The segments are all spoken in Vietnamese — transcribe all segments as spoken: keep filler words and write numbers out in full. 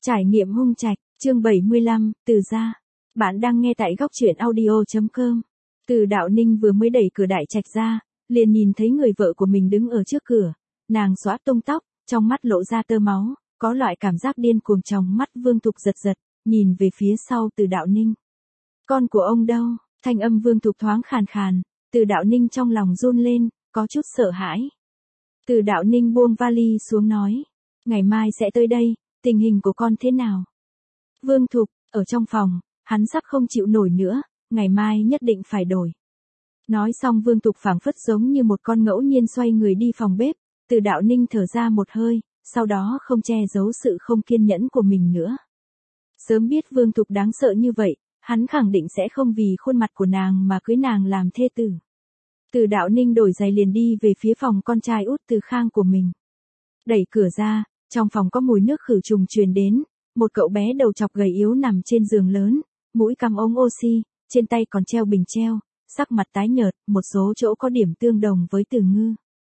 Trải nghiệm hung trạch, chương bảy mươi lăm, Từ gia. Bạn đang nghe tại góc truyện audio.com. Từ Đạo Ninh vừa mới đẩy cửa đại trạch ra, liền nhìn thấy người vợ của mình đứng ở trước cửa. Nàng xõa tung tóc, trong mắt lộ ra tơ máu, có loại cảm giác điên cuồng trong mắt Vương Thục giật giật, nhìn về phía sau Từ Đạo Ninh. Con của ông đâu? Thanh âm Vương Thục thoáng khàn khàn, Từ Đạo Ninh trong lòng run lên, có chút sợ hãi. Từ Đạo Ninh buông vali xuống nói, ngày mai sẽ tới đây, tình hình của con thế nào? Vương Thục, ở trong phòng, hắn sắp không chịu nổi nữa, ngày mai nhất định phải đổi. Nói xong Vương Thục phảng phất giống như một con ngẫu nhiên xoay người đi phòng bếp, Từ Đạo Ninh thở ra một hơi, sau đó không che giấu sự không kiên nhẫn của mình nữa. Sớm biết Vương Thục đáng sợ như vậy, hắn khẳng định sẽ không vì khuôn mặt của nàng mà cưới nàng làm thê tử. Từ Đạo Ninh đổi giày liền đi về phía phòng con trai út Từ Khang của mình. Đẩy cửa ra, trong phòng có mùi nước khử trùng truyền đến, một cậu bé đầu chọc gầy yếu nằm trên giường lớn, mũi cắm ống oxy, trên tay còn treo bình treo, sắc mặt tái nhợt, một số chỗ có điểm tương đồng với Từ Ngư.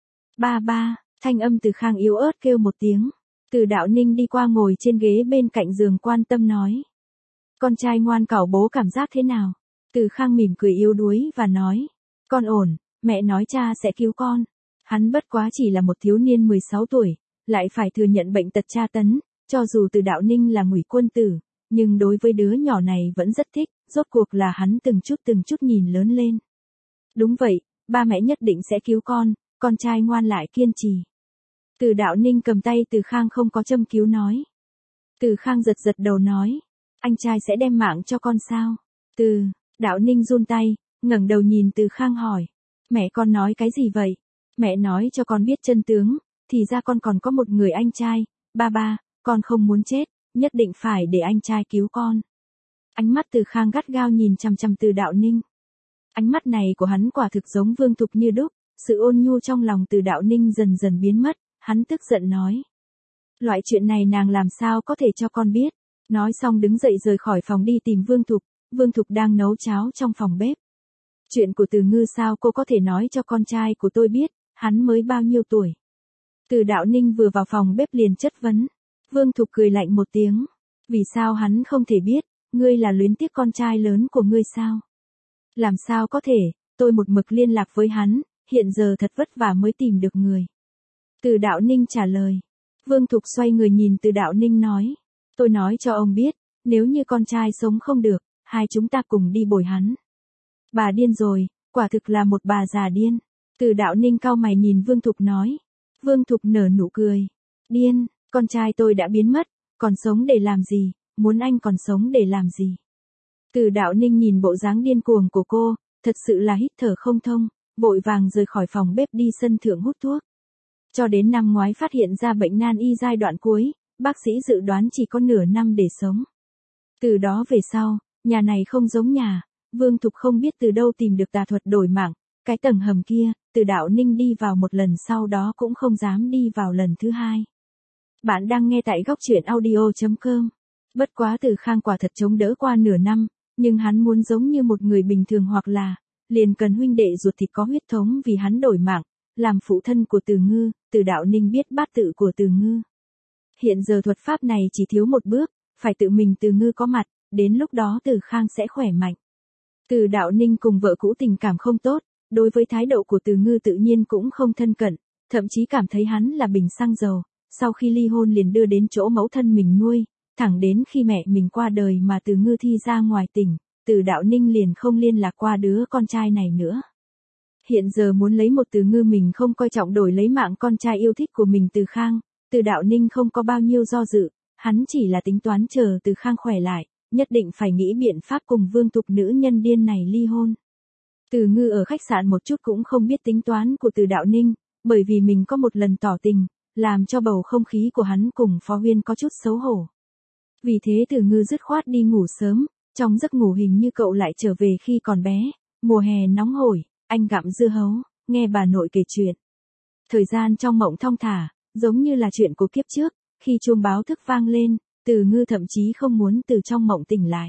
Ba ba, thanh âm Từ Khang yếu ớt kêu một tiếng. Từ Đạo Ninh đi qua ngồi trên ghế bên cạnh giường quan tâm nói. Con trai ngoan cảo bố cảm giác thế nào? Từ Khang mỉm cười yếu đuối và nói. Con ổn, mẹ nói cha sẽ cứu con. Hắn bất quá chỉ là một thiếu niên mười sáu tuổi, lại phải thừa nhận bệnh tật tra tấn, cho dù Từ Đạo Ninh là ngụy quân tử, nhưng đối với đứa nhỏ này vẫn rất thích, rốt cuộc là hắn từng chút từng chút nhìn lớn lên. Đúng vậy, ba mẹ nhất định sẽ cứu con, con trai ngoan lại kiên trì. Từ Đạo Ninh cầm tay Từ Khang không có châm cứu nói. Từ Khang giật giật đầu nói, anh trai sẽ đem mạng cho con sao? Từ Đạo Ninh run tay, ngẩng đầu nhìn Từ Khang hỏi, mẹ con nói cái gì vậy? Mẹ nói cho con biết chân tướng, thì ra con còn có một người anh trai, ba ba, con không muốn chết, nhất định phải để anh trai cứu con. Ánh mắt Từ Khang gắt gao nhìn chằm chằm Từ Đạo Ninh. Ánh mắt này của hắn quả thực giống Vương Thục như đúc, sự ôn nhu trong lòng Từ Đạo Ninh dần dần biến mất, hắn tức giận nói. Loại chuyện này nàng làm sao có thể cho con biết. Nói xong đứng dậy rời khỏi phòng đi tìm Vương Thục, Vương Thục đang nấu cháo trong phòng bếp. Chuyện của Từ Ngư sao cô có thể nói cho con trai của tôi biết, hắn mới bao nhiêu tuổi. Từ Đạo Ninh vừa vào phòng bếp liền chất vấn. Vương Thục cười lạnh một tiếng. Vì sao hắn không thể biết, ngươi là luyến tiếc con trai lớn của ngươi sao? Làm sao có thể, tôi một mực liên lạc với hắn, hiện giờ thật vất vả mới tìm được người. Từ Đạo Ninh trả lời. Vương Thục xoay người nhìn Từ Đạo Ninh nói. Tôi nói cho ông biết, nếu như con trai sống không được, hai chúng ta cùng đi bồi hắn. Bà điên rồi, quả thực là một bà già điên. Từ Đạo Ninh cau mày nhìn Vương Thục nói. Vương Thục nở nụ cười. Điên, con trai tôi đã biến mất, còn sống để làm gì, muốn anh còn sống để làm gì? Từ Đạo Ninh nhìn bộ dáng điên cuồng của cô, thật sự là hít thở không thông, vội vàng rời khỏi phòng bếp đi sân thượng hút thuốc. Cho đến năm ngoái phát hiện ra bệnh nan y giai đoạn cuối, bác sĩ dự đoán chỉ có nửa năm để sống. Từ đó về sau, nhà này không giống nhà, Vương Thục không biết từ đâu tìm được tà thuật đổi mạng, cái tầng hầm kia, Từ Đạo Ninh đi vào một lần sau đó cũng không dám đi vào lần thứ hai. Bạn đang nghe tại góc truyện audio.com. Bất quá Từ Khang quả thật chống đỡ qua nửa năm, nhưng hắn muốn giống như một người bình thường hoặc là, liền cần huynh đệ ruột thịt có huyết thống vì hắn đổi mạng, làm phụ thân của Từ Ngư. Từ Đạo Ninh biết bát tự của Từ Ngư. Hiện giờ thuật pháp này chỉ thiếu một bước, phải tự mình Từ Ngư có mặt, đến lúc đó Từ Khang sẽ khỏe mạnh. Từ Đạo Ninh cùng vợ cũ tình cảm không tốt, đối với thái độ của Từ Ngư tự nhiên cũng không thân cận, thậm chí cảm thấy hắn là bình xăng dầu, sau khi ly hôn liền đưa đến chỗ mẫu thân mình nuôi, thẳng đến khi mẹ mình qua đời mà Từ Ngư thi ra ngoài tỉnh, Từ Đạo Ninh liền không liên lạc qua đứa con trai này nữa. Hiện giờ muốn lấy một Từ Ngư mình không coi trọng đổi lấy mạng con trai yêu thích của mình Từ Khang, Từ Đạo Ninh không có bao nhiêu do dự, hắn chỉ là tính toán chờ Từ Khang khỏe lại, nhất định phải nghĩ biện pháp cùng Vương Thục nữ nhân điên này ly hôn. Từ Ngư ở khách sạn một chút cũng không biết tính toán của Từ Đạo Ninh, bởi vì mình có một lần tỏ tình, làm cho bầu không khí của hắn cùng Phó Huyên có chút xấu hổ. Vì thế Từ Ngư dứt khoát đi ngủ sớm, trong giấc ngủ hình như cậu lại trở về khi còn bé, mùa hè nóng hổi, anh gặm dưa hấu, nghe bà nội kể chuyện. Thời gian trong mộng thong thả, giống như là chuyện của kiếp trước, khi chuông báo thức vang lên, Từ Ngư thậm chí không muốn từ trong mộng tỉnh lại.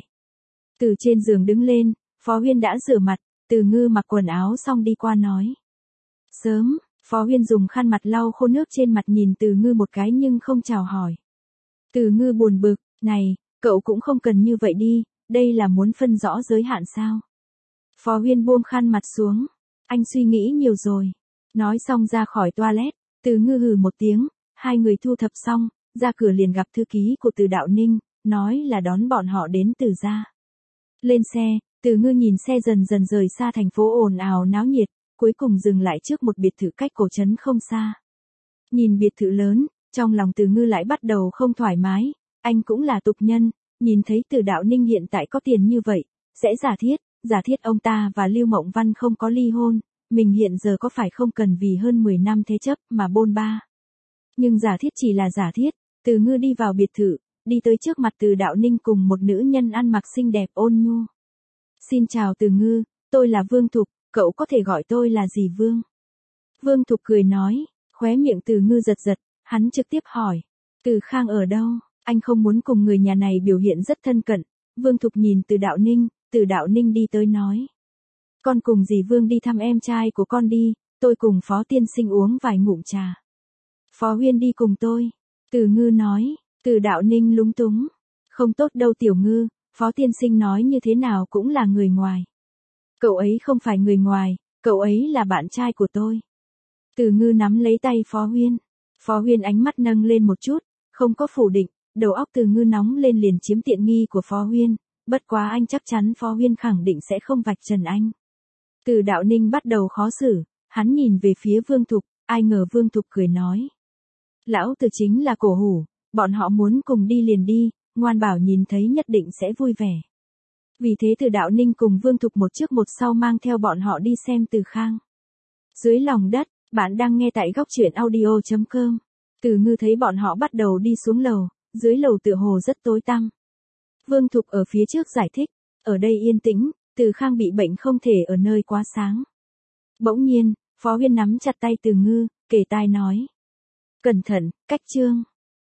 Từ trên giường đứng lên, Phó Huyên đã rửa mặt, Từ Ngư mặc quần áo xong đi qua nói. Sớm, Phó Huyên dùng khăn mặt lau khô nước trên mặt nhìn Từ Ngư một cái nhưng không chào hỏi. Từ Ngư buồn bực, Này, cậu cũng không cần như vậy đi, đây là muốn phân rõ giới hạn sao? Phó Huyên buông khăn mặt xuống. Anh suy nghĩ nhiều rồi. Nói xong ra khỏi toilet, Từ Ngư hừ một tiếng, hai người thu thập xong, ra cửa liền gặp thư ký của Từ Đạo Ninh, nói là đón bọn họ đến Từ gia. Lên xe, Từ Ngư nhìn xe dần dần rời xa thành phố ồn ào náo nhiệt, cuối cùng dừng lại trước một biệt thự cách cổ trấn không xa. Nhìn biệt thự lớn, trong lòng Từ Ngư lại bắt đầu không thoải mái, anh cũng là tục nhân, nhìn thấy Từ Đạo Ninh hiện tại có tiền như vậy, sẽ giả thiết, giả thiết ông ta và Lưu Mộng Văn không có ly hôn, mình hiện giờ có phải không cần vì hơn mười năm thế chấp mà bôn ba. Nhưng giả thiết chỉ là giả thiết, Từ Ngư đi vào biệt thự, đi tới trước mặt Từ Đạo Ninh cùng một nữ nhân ăn mặc xinh đẹp ôn nhu. Xin chào Từ Ngư, tôi là Vương Thục, cậu có thể gọi tôi là gì Vương? Vương Thục cười nói, khóe miệng Từ Ngư giật giật, hắn trực tiếp hỏi, Từ Khang ở đâu? Anh không muốn cùng người nhà này biểu hiện rất thân cận. Vương Thục nhìn Từ Đạo Ninh, Từ Đạo Ninh đi tới nói. Con cùng dì Vương đi thăm em trai của con đi, tôi cùng Phó Tiên Sinh uống vài ngụm trà. Phó Huyên đi cùng tôi. Từ Ngư nói, Từ Đạo Ninh lúng túng. Không tốt đâu Tiểu Ngư, Phó Tiên Sinh nói như thế nào cũng là người ngoài. Cậu ấy không phải người ngoài, cậu ấy là bạn trai của tôi. Từ Ngư nắm lấy tay Phó Huyên. Phó Huyên ánh mắt nâng lên một chút, không có phủ định, đầu óc Từ Ngư nóng lên liền chiếm tiện nghi của Phó Huyên, bất quá anh chắc chắn Phó Huyên khẳng định sẽ không vạch trần anh. Từ Đạo Ninh bắt đầu khó xử, hắn nhìn về phía Vương Thục, ai ngờ Vương Thục cười nói. Lão Từ chính là cổ hủ, bọn họ muốn cùng đi liền đi, ngoan bảo nhìn thấy nhất định sẽ vui vẻ. Vì thế Từ Đạo Ninh cùng Vương Thục một trước một sau mang theo bọn họ đi xem Từ Khang. Dưới lòng đất, bạn đang nghe tại góc truyện audio chấm com. Từ Ngư thấy bọn họ bắt đầu đi xuống lầu, dưới lầu tựa hồ rất tối tăm. Vương Thục ở phía trước giải thích, ở đây yên tĩnh, Từ Khang bị bệnh không thể ở nơi quá sáng. Bỗng nhiên, Phó Huyên nắm chặt tay Từ Ngư, kề tai nói. Cẩn thận, cách chương.